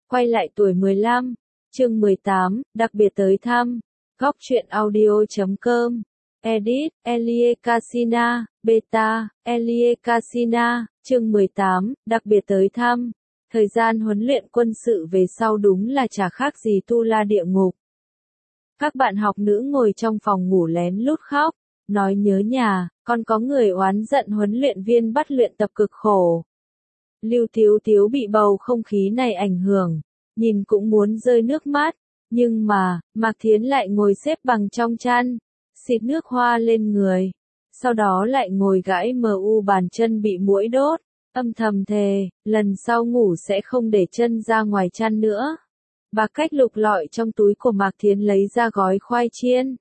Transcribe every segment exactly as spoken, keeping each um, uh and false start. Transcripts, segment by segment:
Quay lại tuổi mười lăm, chương mười tám, đặc biệt tới thăm. Góc truyện audio chấm com. Edit, Elie Casina, Beta, Elie Casina, chương mười tám, đặc biệt tới thăm. Thời gian huấn luyện quân sự về sau đúng là chả khác gì tu la địa ngục. Các bạn học nữ ngồi trong phòng ngủ lén lút khóc, nói nhớ nhà, còn có người oán giận huấn luyện viên bắt luyện tập cực khổ. Lưu Tiếu Tiếu bị bầu không khí này ảnh hưởng, nhìn cũng muốn rơi nước mắt, nhưng mà, Mạc Thiến lại ngồi xếp bằng trong chăn, xịt nước hoa lên người, sau đó lại ngồi gãi mờ u bàn chân bị muỗi đốt, âm thầm thề, lần sau ngủ sẽ không để chân ra ngoài chăn nữa. Bà Cách lục lọi trong túi của Mạc Thiến lấy ra gói khoai chiên,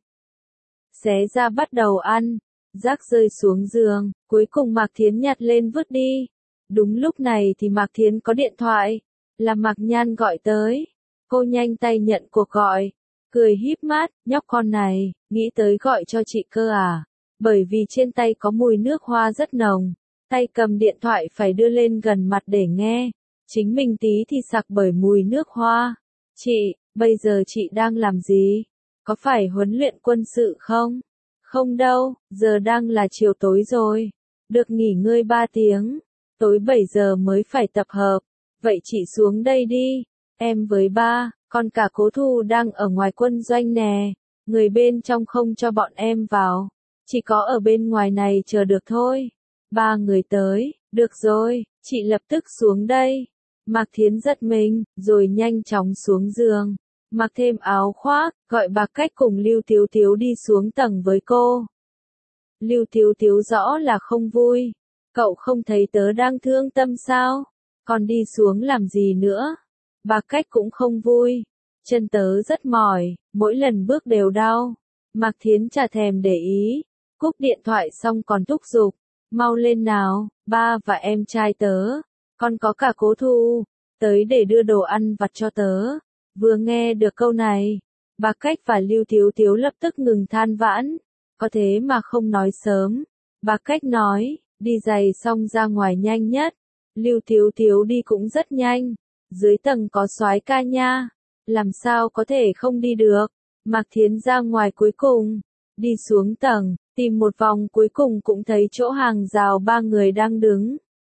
xé ra bắt đầu ăn, rác rơi xuống giường, cuối cùng Mạc Thiến nhặt lên vứt đi. Đúng lúc này thì Mạc Thiến có điện thoại, là Mạc Nhan gọi tới. Cô nhanh tay nhận cuộc gọi, cười híp mắt, nhóc con này, nghĩ tới gọi cho chị cơ à? Bởi vì trên tay có mùi nước hoa rất nồng, tay cầm điện thoại phải đưa lên gần mặt để nghe, chính mình tí thì sặc bởi mùi nước hoa. Chị, bây giờ chị đang làm gì? Có phải huấn luyện quân sự không? Không đâu, giờ đang là chiều tối rồi, được nghỉ ngơi ba tiếng. Tối bảy giờ mới phải tập hợp, vậy chị xuống đây đi, em với ba, còn cả Cố Thu đang ở ngoài quân doanh nè, người bên trong không cho bọn em vào, chỉ có ở bên ngoài này chờ được thôi. Ba người tới, được rồi, chị lập tức xuống đây. Mạc Thiến giật mình, rồi nhanh chóng xuống giường, mặc thêm áo khoác, gọi bà Cách cùng Lưu Tiếu Tiếu đi xuống tầng với cô. Lưu Tiếu Tiếu rõ là không vui. Cậu không thấy tớ đang thương tâm sao? Còn đi xuống làm gì nữa? Bà Cách cũng không vui. Chân tớ rất mỏi, mỗi lần bước đều đau. Mạc Thiến chả thèm để ý. Cúp điện thoại xong còn thúc giục. Mau lên nào, ba và em trai tớ. Còn có cả Cố Thu. Tới để đưa đồ ăn vặt cho tớ. Vừa nghe được câu này, bà Cách và Lưu Tiếu Tiếu lập tức ngừng than vãn. Có thế mà không nói sớm. Bà Cách nói. Đi giày xong ra ngoài nhanh nhất. Lưu Tiếu Tiếu đi cũng rất nhanh. Dưới tầng có soái ca nha. Làm sao có thể không đi được. Mạc Thiến ra ngoài cuối cùng. Đi xuống tầng, tìm một vòng cuối cùng cũng thấy chỗ hàng rào ba người đang đứng.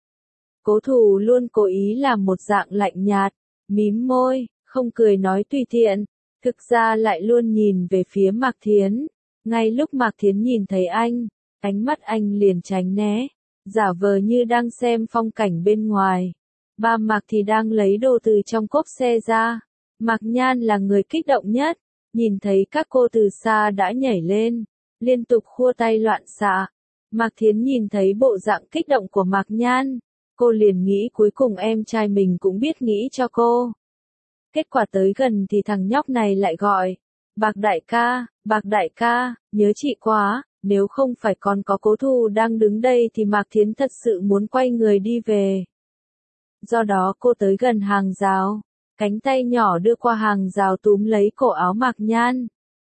Cố Thủ luôn cố ý làm một dạng lạnh nhạt, mím môi, không cười nói tùy tiện. Thực ra lại luôn nhìn về phía Mạc Thiến. Ngay lúc Mạc Thiến nhìn thấy anh, ánh mắt anh liền tránh né, giả vờ như đang xem phong cảnh bên ngoài. Ba Mạc thì đang lấy đồ từ trong cốp xe ra. Mạc Nhan là người kích động nhất, nhìn thấy các cô từ xa đã nhảy lên, liên tục khua tay loạn xạ. Mạc Thiến nhìn thấy bộ dạng kích động của Mạc Nhan, cô liền nghĩ cuối cùng em trai mình cũng biết nghĩ cho cô. Kết quả tới gần thì thằng nhóc này lại gọi, Bạc đại ca, Bạc đại ca, nhớ chị quá. Nếu không phải còn có Cố Thu đang đứng đây thì Mạc Thiến thật sự muốn quay người đi về. Do đó cô tới gần hàng rào, cánh tay nhỏ đưa qua hàng rào túm lấy cổ áo Mạc Nhan.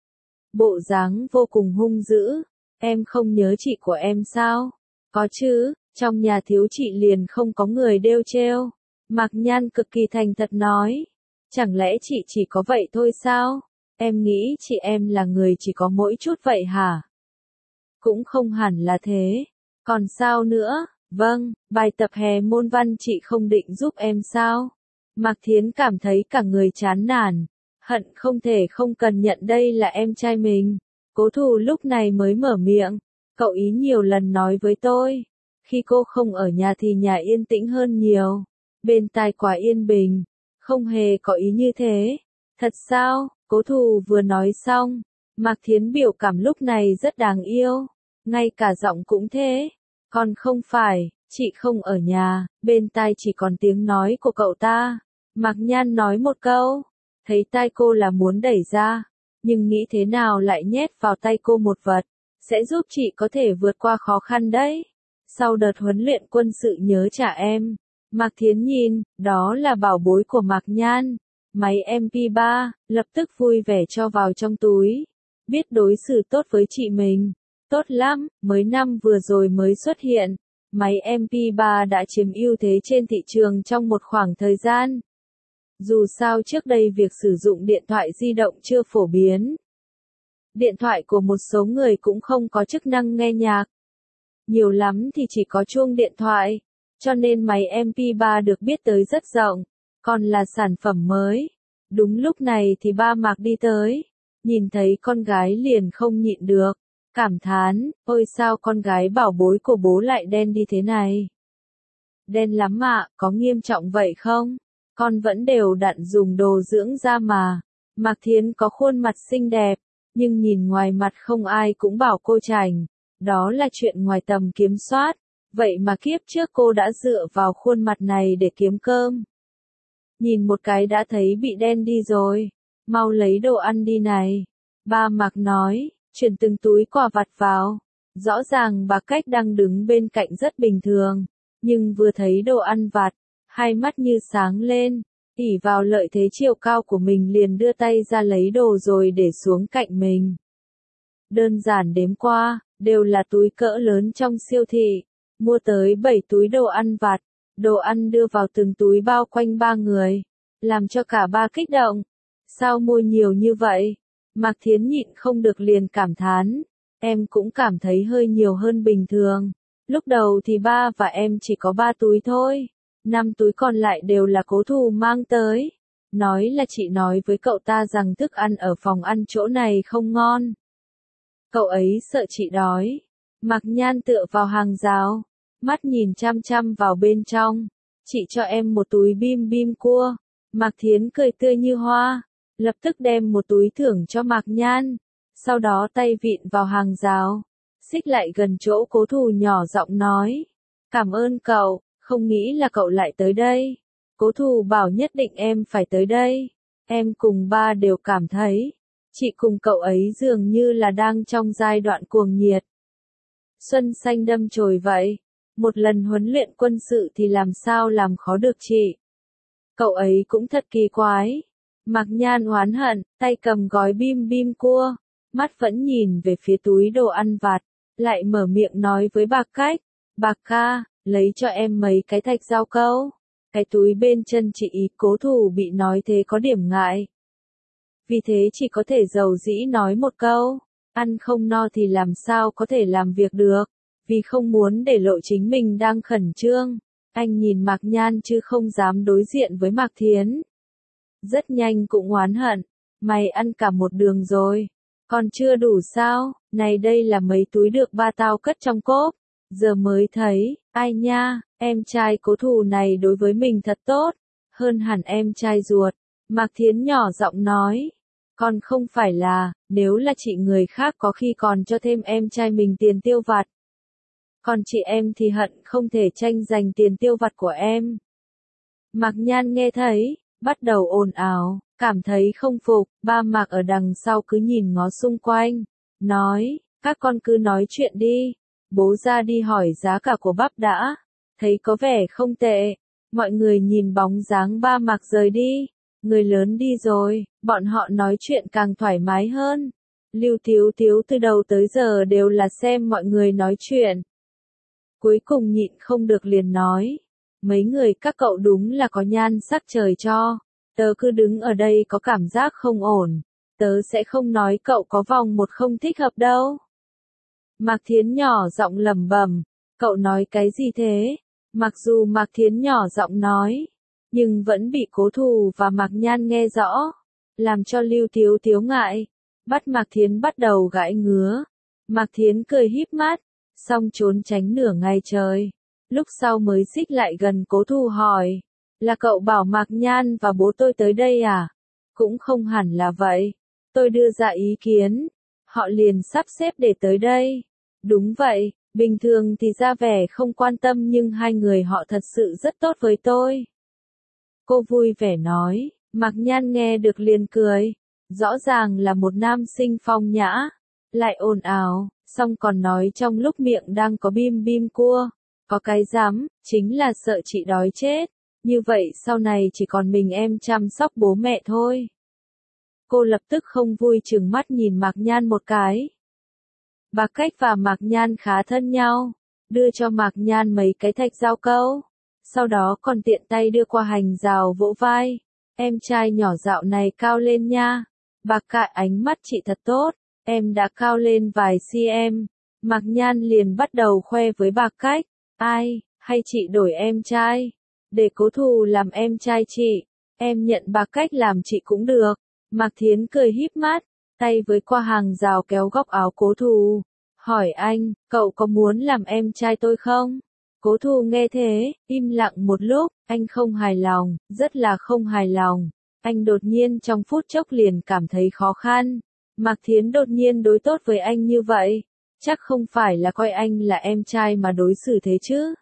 Bộ dáng vô cùng hung dữ, em không nhớ chị của em sao? Có chứ, trong nhà thiếu chị liền không có người đeo treo. Mạc Nhan cực kỳ thành thật nói, chẳng lẽ chị chỉ có vậy thôi sao? Em nghĩ chị em là người chỉ có mỗi chút vậy hả? Cũng không hẳn là thế. Còn sao nữa? Vâng, bài tập hè môn văn chị không định giúp em sao? Mạc Thiến cảm thấy cả người chán nản, hận không thể không cần nhận đây là em trai mình. Cố Thủ lúc này mới mở miệng, cậu ý nhiều lần nói với tôi, khi cô không ở nhà thì nhà yên tĩnh hơn nhiều, bên tai quá yên bình, không hề có ý như thế. Thật sao? Cố Thủ vừa nói xong, Mạc Thiến biểu cảm lúc này rất đáng yêu. Ngay cả giọng cũng thế. Còn không phải, chị không ở nhà, bên tai chỉ còn tiếng nói của cậu ta. Mạc Nhan nói một câu, thấy tai cô là muốn đẩy ra, nhưng nghĩ thế nào lại nhét vào tay cô một vật, sẽ giúp chị có thể vượt qua khó khăn đấy. Sau đợt huấn luyện quân sự nhớ trả em, Mạc Thiến nhìn, đó là bảo bối của Mạc Nhan, máy em pê ba, lập tức vui vẻ cho vào trong túi, biết đối xử tốt với chị mình. Tốt lắm, mới năm vừa rồi mới xuất hiện, máy em pê ba đã chiếm ưu thế trên thị trường trong một khoảng thời gian. Dù sao trước đây việc sử dụng điện thoại di động chưa phổ biến. Điện thoại của một số người cũng không có chức năng nghe nhạc. Nhiều lắm thì chỉ có chuông điện thoại, cho nên máy em pê ba được biết tới rất rộng, còn là sản phẩm mới. Đúng lúc này thì ba Mạc đi tới, nhìn thấy con gái liền không nhịn được, cảm thán, ôi sao con gái bảo bối của bố lại đen đi thế này. Đen lắm ạ, có nghiêm trọng vậy không? Con vẫn đều đặn dùng đồ dưỡng da mà. Mạc Thiến có khuôn mặt xinh đẹp, nhưng nhìn ngoài mặt không ai cũng bảo cô chảnh. Đó là chuyện ngoài tầm kiểm soát. Vậy mà kiếp trước cô đã dựa vào khuôn mặt này để kiếm cơm. Nhìn một cái đã thấy bị đen đi rồi. Mau lấy đồ ăn đi này. Ba Mạc nói, chuyển từng túi quà vặt vào. Rõ ràng bà Cách đang đứng bên cạnh rất bình thường. Nhưng vừa thấy đồ ăn vặt, hai mắt như sáng lên. ỷ vào lợi thế chiều cao của mình liền đưa tay ra lấy đồ rồi để xuống cạnh mình. Đơn giản đếm qua, đều là túi cỡ lớn trong siêu thị. Mua tới bảy túi đồ ăn vặt. Đồ ăn đưa vào từng túi bao quanh ba người. Làm cho cả ba kích động. Sao mua nhiều như vậy? Mạc Thiến nhịn không được liền cảm thán. Em cũng cảm thấy hơi nhiều hơn bình thường. Lúc đầu thì ba và em chỉ có ba túi thôi. Năm túi còn lại đều là Cố Thù mang tới. Nói là chị nói với cậu ta rằng thức ăn ở phòng ăn chỗ này không ngon. Cậu ấy sợ chị đói. Mạc Nhan tựa vào hàng rào. Mắt nhìn chăm chăm vào bên trong. Chị cho em một túi bim bim cua. Mạc Thiến cười tươi như hoa. Lập tức đem một túi thưởng cho Mạc Nhan. Sau đó tay vịn vào hàng rào. Xích lại gần chỗ Cố Thù nhỏ giọng nói. Cảm ơn cậu, không nghĩ là cậu lại tới đây. Cố Thù bảo nhất định em phải tới đây. Em cùng ba đều cảm thấy. Chị cùng cậu ấy dường như là đang trong giai đoạn cuồng nhiệt. Xuân xanh đâm chồi vậy. Một lần huấn luyện quân sự thì làm sao làm khó được chị. Cậu ấy cũng thật kỳ quái. Mạc Nhan oán hận, tay cầm gói bim bim cua. Mắt vẫn nhìn về phía túi đồ ăn vặt. Lại mở miệng nói với bà Cách. Bà ca, lấy cho em mấy cái thạch rau câu. Cái túi bên chân chị ý. Cố Thù bị nói thế có điểm ngại. Vì thế chỉ có thể dầu dĩ nói một câu. Ăn không no thì làm sao có thể làm việc được. Vì không muốn để lộ chính mình đang khẩn trương. Anh nhìn Mạc Nhan chứ không dám đối diện với Mạc Thiến. Rất nhanh cũng oán hận. Mày ăn cả một đường rồi. Còn chưa đủ sao? Này đây là mấy túi được ba tao cất trong cốp. Giờ mới thấy, ai nha, em trai Cố Thù này đối với mình thật tốt. Hơn hẳn em trai ruột. Mạc Thiến nhỏ giọng nói. Còn không phải là, nếu là chị người khác có khi còn cho thêm em trai mình tiền tiêu vặt. Còn chị em thì hận không thể tranh giành tiền tiêu vặt của em. Mạc Nhan nghe thấy, bắt đầu ồn ào, cảm thấy không phục, ba Mạc ở đằng sau cứ nhìn ngó xung quanh, nói, các con cứ nói chuyện đi, bố ra đi hỏi giá cả của bắp đã, thấy có vẻ không tệ, mọi người nhìn bóng dáng ba Mạc rời đi, người lớn đi rồi, bọn họ nói chuyện càng thoải mái hơn. Lưu Tiếu Tiếu từ đầu tới giờ đều là xem mọi người nói chuyện. Cuối cùng nhịn không được liền nói. Mấy người các cậu đúng là có nhan sắc trời cho. Tớ cứ đứng ở đây có cảm giác không ổn. Tớ sẽ không nói cậu có vòng một không thích hợp đâu. Mạc Thiến nhỏ giọng lẩm bẩm. Cậu nói cái gì thế? Mặc dù Mạc Thiến nhỏ giọng nói. Nhưng vẫn bị Cố Thù và Mạc Nhan nghe rõ. Làm cho Lưu Tiếu Tiếu ngại. Bắt Mạc Thiến bắt đầu gãi ngứa. Mạc Thiến cười híp mắt. Xong trốn tránh nửa ngày trời. Lúc sau mới xích lại gần Cố Thù hỏi. Là cậu bảo Mạc Nhan và bố tôi tới đây à? Cũng không hẳn là vậy. Tôi đưa ra ý kiến. Họ liền sắp xếp để tới đây. Đúng vậy, bình thường thì ra vẻ không quan tâm nhưng hai người họ thật sự rất tốt với tôi. Cô vui vẻ nói. Mạc Nhan nghe được liền cười. Rõ ràng là một nam sinh phong nhã. Lại ồn ào. Xong còn nói trong lúc miệng đang có bim bim cua. Có cái dám, chính là sợ chị đói chết. Như vậy sau này chỉ còn mình em chăm sóc bố mẹ thôi. Cô lập tức không vui chừng mắt nhìn Mạc Nhan một cái. Bà Cách và Mạc Nhan khá thân nhau. Đưa cho Mạc Nhan mấy cái thạch rau câu. Sau đó còn tiện tay đưa qua hành rào vỗ vai. em trai nhỏ dạo này cao lên nha. Bạc Cại ánh mắt chị thật tốt, em đã cao lên vài cm. Mạc Nhan liền bắt đầu khoe với Bạc Cách, ai, hay chị đổi em trai, để Cố Thù làm em trai chị, em nhận Bạc Cách làm chị cũng được. Mạc Thiến cười híp mắt, tay với qua hàng rào kéo góc áo Cố Thù, hỏi anh, cậu có muốn làm em trai tôi không? Cố Thù nghe thế, im lặng một lúc, anh không hài lòng, rất là không hài lòng. Anh đột nhiên trong phút chốc liền cảm thấy khó khăn. Mạc Thiến đột nhiên đối tốt với anh như vậy, chắc không phải là coi anh là em trai mà đối xử thế chứ.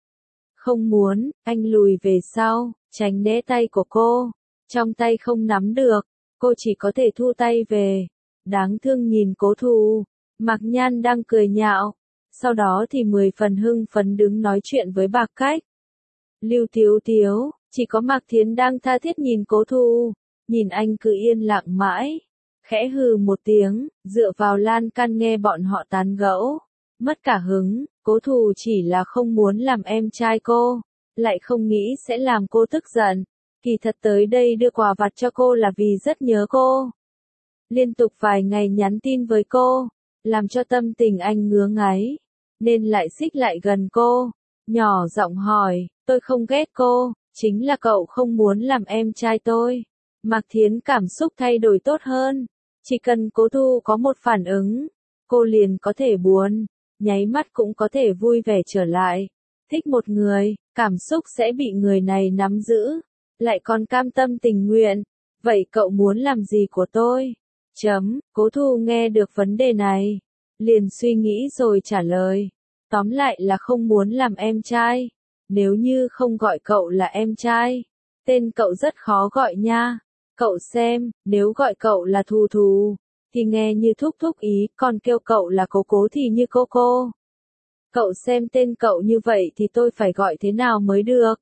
Không muốn, anh lùi về sau, tránh né tay của cô. Trong tay không nắm được, cô chỉ có thể thu tay về. Đáng thương nhìn Cố Thù, Mạc Nhan đang cười nhạo. Sau đó thì mười phần hưng phấn đứng nói chuyện với Bạc Cách. Lưu Tiếu Tiếu, chỉ có Mạc Thiến đang tha thiết nhìn Cố Thù, nhìn anh cứ yên lặng mãi. Khẽ hừ một tiếng, dựa vào lan can nghe bọn họ tán gẫu. Mất cả hứng, Cố Thù chỉ là không muốn làm em trai cô, lại không nghĩ sẽ làm cô tức giận. Kỳ thật tới đây đưa quà vặt cho cô là vì rất nhớ cô. Liên tục vài ngày nhắn tin với cô, làm cho tâm tình anh ngứa ngáy, nên lại xích lại gần cô, nhỏ giọng hỏi, tôi không ghét cô, chính là cậu không muốn làm em trai tôi. Mạc Thiến cảm xúc thay đổi tốt hơn, chỉ cần Cố Thù có một phản ứng, cô liền có thể buồn, nháy mắt cũng có thể vui vẻ trở lại. Thích một người, cảm xúc sẽ bị người này nắm giữ, lại còn cam tâm tình nguyện. Vậy cậu muốn làm gì của tôi? Chấm, Cố Thù nghe được vấn đề này, liền suy nghĩ rồi trả lời. Tóm lại là không muốn làm em trai. Nếu như không gọi cậu là em trai, tên cậu rất khó gọi nha. Cậu xem, nếu gọi cậu là Thù Thù, thì nghe như thúc thúc ý, còn kêu cậu là Cố Cố thì như cô cô. Cậu xem tên cậu như vậy thì tôi phải gọi thế nào mới được?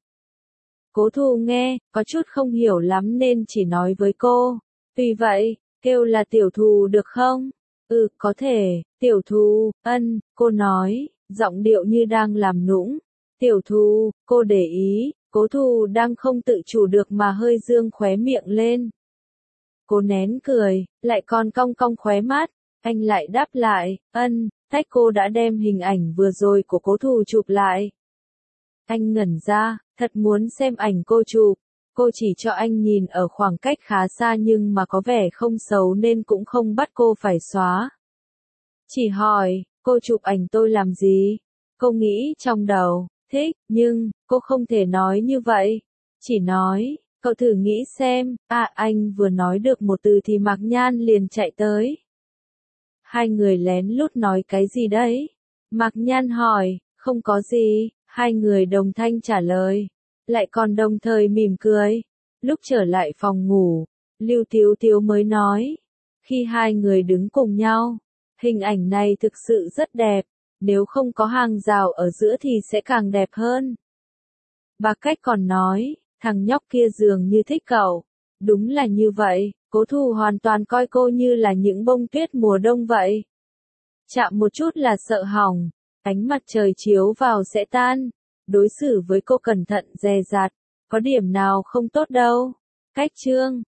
Cố Thù nghe, có chút không hiểu lắm nên chỉ nói với cô. Vì vậy, kêu là Tiểu Thù được không? Ừ, có thể, Tiểu Thù, ân, cô nói, giọng điệu như đang làm nũng. Tiểu Thù, cô để ý, Cố Thù đang không tự chủ được mà hơi dương khóe miệng lên. Cô nén cười, lại còn cong cong khóe mắt, anh lại đáp lại, ân, tách cô đã đem hình ảnh vừa rồi của Cố Thù chụp lại. Anh ngẩn ra, thật muốn xem ảnh cô chụp. Cô chỉ cho anh nhìn ở khoảng cách khá xa nhưng mà có vẻ không xấu nên cũng không bắt cô phải xóa. Chỉ hỏi, cô chụp ảnh tôi làm gì? Cô nghĩ trong đầu, thích, nhưng, cô không thể nói như vậy. Chỉ nói, cậu thử nghĩ xem, à anh vừa nói được một từ thì Mạc Nhan liền chạy tới. Hai người lén lút nói cái gì đấy? Mạc Nhan hỏi, không có gì, hai người đồng thanh trả lời, lại còn đồng thời mỉm cười. Lúc trở lại phòng ngủ, Lưu Tiếu Tiếu mới nói, khi hai người đứng cùng nhau, hình ảnh này thực sự rất đẹp, nếu không có hàng rào ở giữa thì sẽ càng đẹp hơn. Bạc Cách còn nói, thằng nhóc kia dường như thích cậu. Đúng là như vậy, Cố Thù hoàn toàn coi cô như là những bông tuyết mùa đông vậy. Chạm một chút là sợ hỏng, ánh mặt trời chiếu vào sẽ tan. Đối xử với cô cẩn thận dè dặt, có điểm nào không tốt đâu. Cách chương